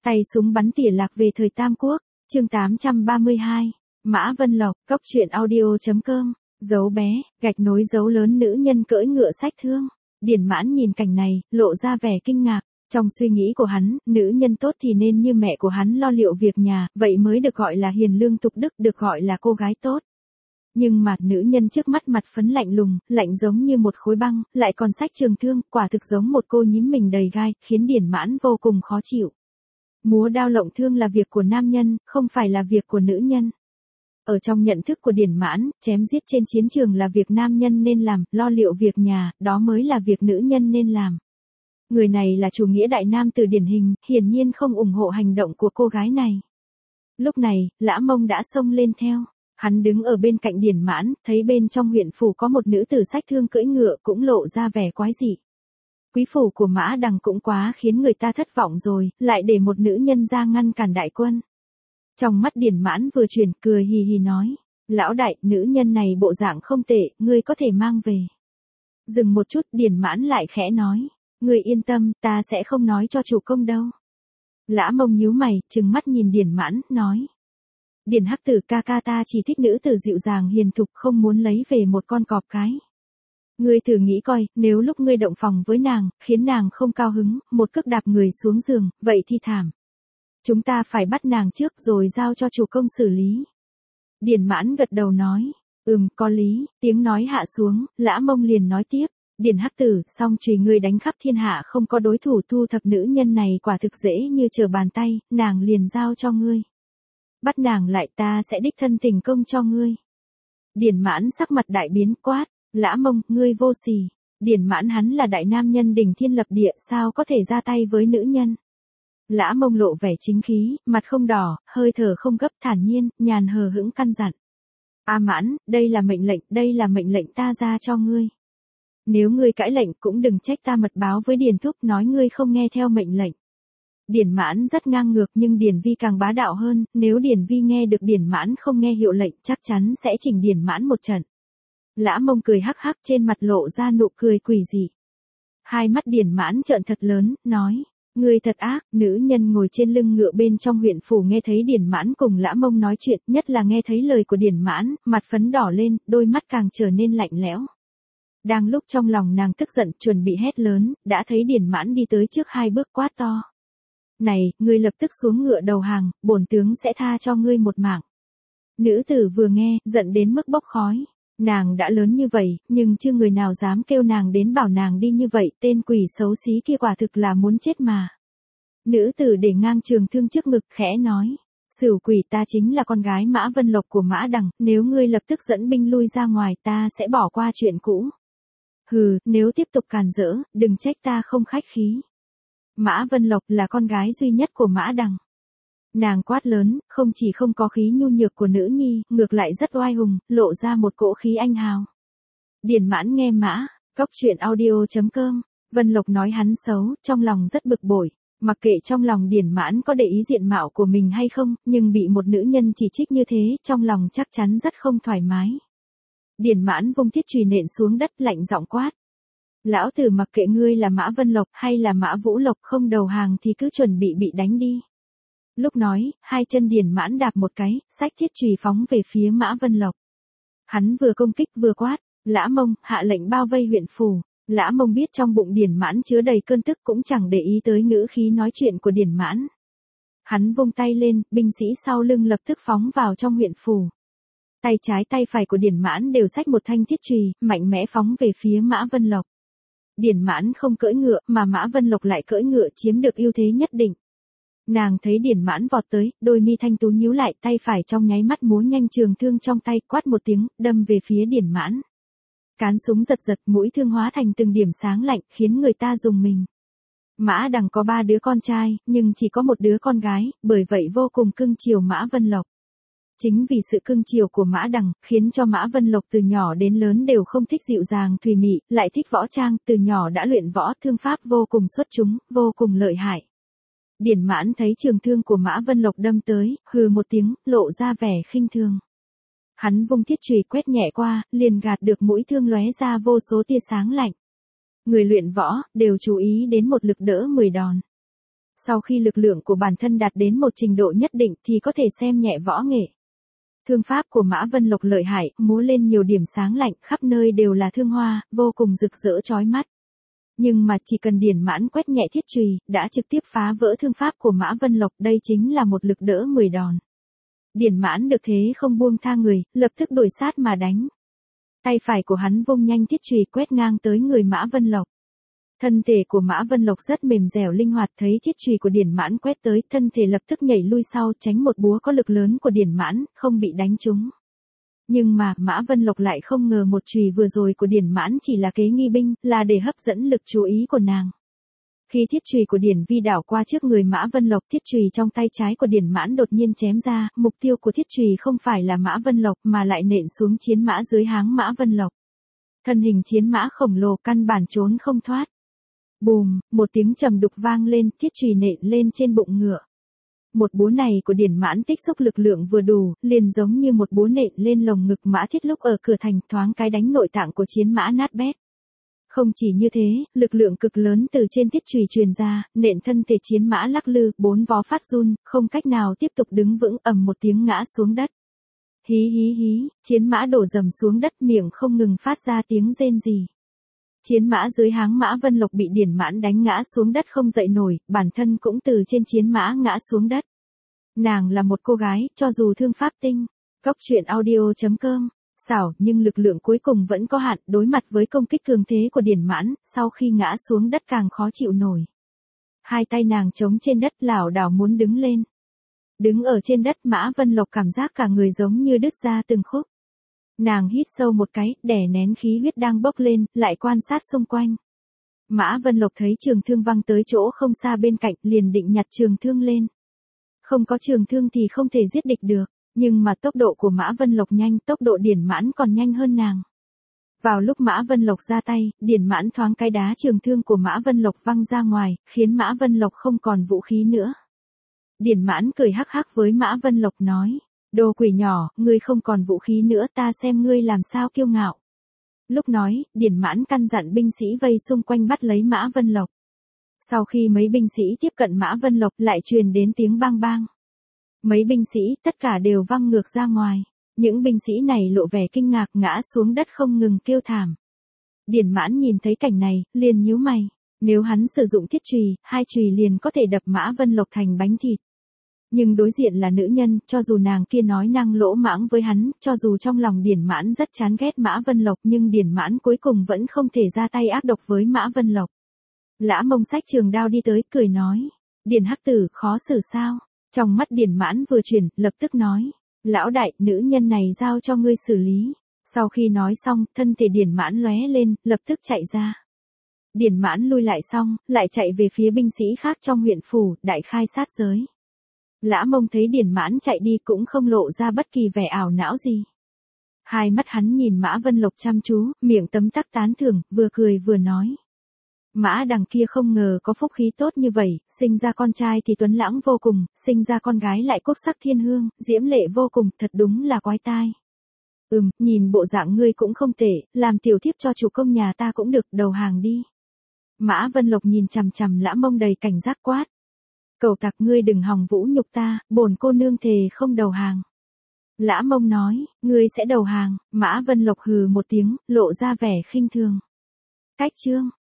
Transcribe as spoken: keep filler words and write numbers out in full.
Tay súng bắn tỉa lạc về thời Tam Quốc, chương tám trăm ba mươi hai, Mã Vân Lộc, cốc truyện audio.com, dấu bé, gạch nối dấu lớn nữ nhân cưỡi ngựa sách thương. Điển Mãn nhìn cảnh này, lộ ra vẻ kinh ngạc. Trong suy nghĩ của hắn, nữ nhân tốt thì nên như mẹ của hắn lo liệu việc nhà, vậy mới được gọi là hiền lương tục đức, được gọi là cô gái tốt. Nhưng mà nữ nhân trước mắt mặt phấn lạnh lùng, lạnh giống như một khối băng, lại còn sách trường thương, quả thực giống một cô nhím mình đầy gai, khiến Điển Mãn vô cùng khó chịu. Múa đao lộng thương là việc của nam nhân, không phải là việc của nữ nhân. Ở trong nhận thức của Điển Mãn, chém giết trên chiến trường là việc nam nhân nên làm, lo liệu việc nhà, đó mới là việc nữ nhân nên làm. Người này là chủ nghĩa đại nam từ điển hình, hiển nhiên không ủng hộ hành động của cô gái này. Lúc này, Lã Mông đã xông lên theo. Hắn đứng ở bên cạnh Điển Mãn, thấy bên trong huyện phủ có một nữ tử sách thương cưỡi ngựa cũng lộ ra vẻ quái dị. Quý phủ của Mã Đằng cũng quá khiến người ta thất vọng rồi, lại để một nữ nhân ra ngăn cản đại quân. Trong mắt Điển Mãn vừa chuyển, cười hì hì nói, lão đại, nữ nhân này bộ dạng không tệ, ngươi có thể mang về. Dừng một chút, Điển Mãn lại khẽ nói, ngươi yên tâm, ta sẽ không nói cho chủ công đâu. Lã Mông nhíu mày, trừng mắt nhìn Điển Mãn, nói. Điển Hắc Tử ca ca ta chỉ thích nữ tử dịu dàng hiền thục, không muốn lấy về một con cọp cái. Ngươi thử nghĩ coi, nếu lúc ngươi động phòng với nàng, khiến nàng không cao hứng, một cước đạp người xuống giường, vậy thì thảm. Chúng ta phải bắt nàng trước rồi giao cho chủ công xử lý. Điển Mãn gật đầu nói, ừm, có lý. Tiếng nói hạ xuống, Lã Mông liền nói tiếp, Điển Hắc Tử, song chùy ngươi đánh khắp thiên hạ không có đối thủ, thu thập nữ nhân này quả thực dễ như trở bàn tay, nàng liền giao cho ngươi. Bắt nàng lại, ta sẽ đích thân tình công cho ngươi. Điển Mãn sắc mặt đại biến, quát, Lã Mông, ngươi vô sỉ. Điển Mãn hắn là đại nam nhân đỉnh thiên lập địa, sao có thể ra tay với nữ nhân. Lã Mông lộ vẻ chính khí, mặt không đỏ, hơi thở không gấp, thản nhiên, nhàn hờ hững căn dặn. A Mãn, đây là mệnh lệnh, đây là mệnh lệnh ta ra cho ngươi. Nếu ngươi cãi lệnh cũng đừng trách ta mật báo với Điền Thúc nói ngươi không nghe theo mệnh lệnh. Điển Mãn rất ngang ngược nhưng Điển Vi càng bá đạo hơn, nếu Điển Vi nghe được Điển Mãn không nghe hiệu lệnh chắc chắn sẽ chỉnh Điển Mãn một trận. Lã Mông cười hắc hắc, trên mặt lộ ra nụ cười quỷ dị. Hai mắt Điển Mãn trợn thật lớn, nói, ngươi thật ác. Nữ nhân ngồi trên lưng ngựa bên trong huyện phủ nghe thấy Điển Mãn cùng Lã Mông nói chuyện, nhất là nghe thấy lời của Điển Mãn, mặt phấn đỏ lên, đôi mắt càng trở nên lạnh lẽo. Đang lúc trong lòng nàng tức giận, chuẩn bị hét lớn, đã thấy Điển Mãn đi tới trước hai bước quát to. Này, ngươi lập tức xuống ngựa đầu hàng, bổn tướng sẽ tha cho ngươi một mạng. Nữ tử vừa nghe, giận đến mức bốc khói. Nàng đã lớn như vậy, nhưng chưa người nào dám kêu nàng đến bảo nàng đi như vậy, tên quỷ xấu xí kia quả thực là muốn chết mà. Nữ tử để ngang trường thương trước ngực, khẽ nói. Sửu quỷ, ta chính là con gái Mã Vân Lộc của Mã Đằng, nếu ngươi lập tức dẫn binh lui ra ngoài ta sẽ bỏ qua chuyện cũ. Hừ, nếu tiếp tục càn rỡ, đừng trách ta không khách khí. Mã Vân Lộc là con gái duy nhất của Mã Đằng. Nàng quát lớn, không chỉ không có khí nhu nhược của nữ nhi, ngược lại rất oai hùng, lộ ra một cỗ khí anh hào. Điển Mãn nghe Mã, cốc truyện audio.com, Vân Lộc nói hắn xấu, trong lòng rất bực bội. Mặc kệ trong lòng Điển Mãn có để ý diện mạo của mình hay không, nhưng bị một nữ nhân chỉ trích như thế, trong lòng chắc chắn rất không thoải mái. Điển Mãn vung thiết chùy nện xuống đất, lạnh giọng quát. Lão tử mặc kệ ngươi là Mã Vân Lộc hay là Mã Vũ Lộc, không đầu hàng thì cứ chuẩn bị bị đánh đi. Lúc nói, hai chân Điển Mãn đạp một cái, xách thiết chùy phóng về phía Mã Vân Lộc. Hắn vừa công kích vừa quát, Lã Mông, hạ lệnh bao vây huyện phủ. Lã Mông biết trong bụng Điển Mãn chứa đầy cơn tức cũng chẳng để ý tới ngữ khí nói chuyện của Điển Mãn. Hắn vung tay lên, binh sĩ sau lưng lập tức phóng vào trong huyện phủ. Tay trái tay phải của Điển Mãn đều xách một thanh thiết chùy, mạnh mẽ phóng về phía Mã Vân Lộc. Điển Mãn không cưỡi ngựa, mà Mã Vân Lộc lại cưỡi ngựa, chiếm được ưu thế nhất định. Nàng thấy Điển Mãn vọt tới, đôi mi thanh tú nhíu lại, tay phải trong nháy mắt múa nhanh trường thương trong tay, quát một tiếng, đâm về phía Điển Mãn. Cán súng giật giật, mũi thương hóa thành từng điểm sáng lạnh, khiến người ta rùng mình. Mã Đằng có ba đứa con trai, nhưng chỉ có một đứa con gái, bởi vậy vô cùng cưng chiều Mã Vân Lộc. Chính vì sự cưng chiều của Mã Đằng, khiến cho Mã Vân Lộc từ nhỏ đến lớn đều không thích dịu dàng thùy mị, lại thích võ trang, từ nhỏ đã luyện võ, thương pháp vô cùng xuất chúng, vô cùng lợi hại. Điển Mãn thấy trường thương của Mã Vân Lộc đâm tới, hừ một tiếng, lộ ra vẻ khinh thường. Hắn vung thiết chùy quét nhẹ qua, liền gạt được mũi thương lóe ra vô số tia sáng lạnh. Người luyện võ, đều chú ý đến một lực đỡ mười đòn. Sau khi lực lượng của bản thân đạt đến một trình độ nhất định thì có thể xem nhẹ võ nghệ. Thương pháp của Mã Vân Lộc lợi hại, múa lên nhiều điểm sáng lạnh, khắp nơi đều là thương hoa, vô cùng rực rỡ chói mắt. Nhưng mà chỉ cần Điền Mãn quét nhẹ thiết chùy, đã trực tiếp phá vỡ thương pháp của Mã Vân Lộc, đây chính là một lực đỡ mười đòn. Điền Mãn được thế không buông tha người, lập tức đuổi sát mà đánh. Tay phải của hắn vung nhanh thiết chùy quét ngang tới người Mã Vân Lộc. Thân thể của Mã Vân Lộc rất mềm dẻo linh hoạt, thấy thiết chùy của Điền Mãn quét tới, thân thể lập tức nhảy lui sau tránh một búa có lực lớn của Điền Mãn, không bị đánh trúng. Nhưng mà, Mã Vân Lộc lại không ngờ một chùy vừa rồi của Điền Mãn chỉ là kế nghi binh, là để hấp dẫn lực chú ý của nàng. Khi thiết chùy của Điền Vi đảo qua trước người Mã Vân Lộc, thiết chùy trong tay trái của Điền Mãn đột nhiên chém ra, mục tiêu của thiết chùy không phải là Mã Vân Lộc mà lại nện xuống chiến mã dưới háng Mã Vân Lộc. Thân hình chiến mã khổng lồ căn bản trốn không thoát. Bùm, một tiếng trầm đục vang lên, thiết chùy nện lên trên bụng ngựa. Một búa này của Điền Mãn tích xúc lực lượng vừa đủ, liền giống như một búa nện lên lồng ngực Mã Thiết lúc ở cửa thành, thoáng cái đánh nội tạng của chiến mã nát bét. Không chỉ như thế, lực lượng cực lớn từ trên thiết chùy truyền ra, nện thân thể chiến mã lắc lư, bốn vó phát run, không cách nào tiếp tục đứng vững, ầm một tiếng ngã xuống đất. Hí hí hí, chiến mã đổ dầm xuống đất, miệng không ngừng phát ra tiếng rên rỉ. Chiến mã dưới háng Mã Vân Lộc bị Điền Mãn đánh ngã xuống đất không dậy nổi, bản thân cũng từ trên chiến mã ngã xuống đất. Nàng là một cô gái, cho dù thương pháp tinh. Cốc truyện audio chấm com, xảo nhưng lực lượng cuối cùng vẫn có hạn, đối mặt với công kích cường thế của Điền Mãn, sau khi ngã xuống đất càng khó chịu nổi. Hai tay nàng chống trên đất lảo đảo muốn đứng lên. Đứng ở trên đất Mã Vân Lộc cảm giác cả người giống như đứt ra từng khúc. Nàng hít sâu một cái, đè nén khí huyết đang bốc lên, lại quan sát xung quanh. Mã Vân Lộc thấy trường thương văng tới chỗ không xa bên cạnh, liền định nhặt trường thương lên. Không có trường thương thì không thể giết địch được, nhưng mà tốc độ của Mã Vân Lộc nhanh, tốc độ Điền Mãn còn nhanh hơn nàng. Vào lúc Mã Vân Lộc ra tay, Điền Mãn thoáng cái đá trường thương của Mã Vân Lộc văng ra ngoài, khiến Mã Vân Lộc không còn vũ khí nữa. Điền Mãn cười hắc hắc với Mã Vân Lộc nói. Đồ quỷ nhỏ, ngươi không còn vũ khí nữa, ta xem ngươi làm sao kiêu ngạo. Lúc nói, Điền Mãn căn dặn binh sĩ vây xung quanh bắt lấy Mã Vân Lộc. Sau khi mấy binh sĩ tiếp cận Mã Vân Lộc lại truyền đến tiếng bang bang. Mấy binh sĩ tất cả đều văng ngược ra ngoài. Những binh sĩ này lộ vẻ kinh ngạc ngã xuống đất không ngừng kêu thảm. Điền Mãn nhìn thấy cảnh này, liền nhíu mày. Nếu hắn sử dụng thiết chùy, hai chùy liền có thể đập Mã Vân Lộc thành bánh thịt. Nhưng đối diện là nữ nhân, cho dù nàng kia nói năng lỗ mãng với hắn, cho dù trong lòng Điền Mãn rất chán ghét Mã Vân Lộc nhưng Điền Mãn cuối cùng vẫn không thể ra tay ác độc với Mã Vân Lộc. Lã Mông xách trường đao đi tới, cười nói. Điền hắc tử, khó xử sao? Trong mắt Điền Mãn vừa chuyển, lập tức nói. Lão đại, nữ nhân này giao cho ngươi xử lý. Sau khi nói xong, thân thể Điền Mãn lóe lên, lập tức chạy ra. Điền Mãn lui lại xong, lại chạy về phía binh sĩ khác trong huyện phủ, đại khai sát giới. Lã Mông thấy Điền Mãn chạy đi cũng không lộ ra bất kỳ vẻ ảo não gì. Hai mắt hắn nhìn Mã Vân Lộc chăm chú, miệng tấm tắc tán thưởng, vừa cười vừa nói. Mã đằng kia không ngờ có phúc khí tốt như vậy, sinh ra con trai thì tuấn lãng vô cùng, sinh ra con gái lại quốc sắc thiên hương, diễm lệ vô cùng, thật đúng là quái tai. Ừm, nhìn bộ dạng ngươi cũng không tệ, làm tiểu thiếp cho chủ công nhà ta cũng được, đầu hàng đi. Mã Vân Lộc nhìn chằm chằm Lã Mông đầy cảnh giác quát. Cẩu tặc, ngươi đừng hòng vũ nhục ta, bổn cô nương thề không đầu hàng. Lã Mông nói, ngươi sẽ đầu hàng. Mã Vân Lộc hừ một tiếng, lộ ra vẻ khinh thường. Cách chương.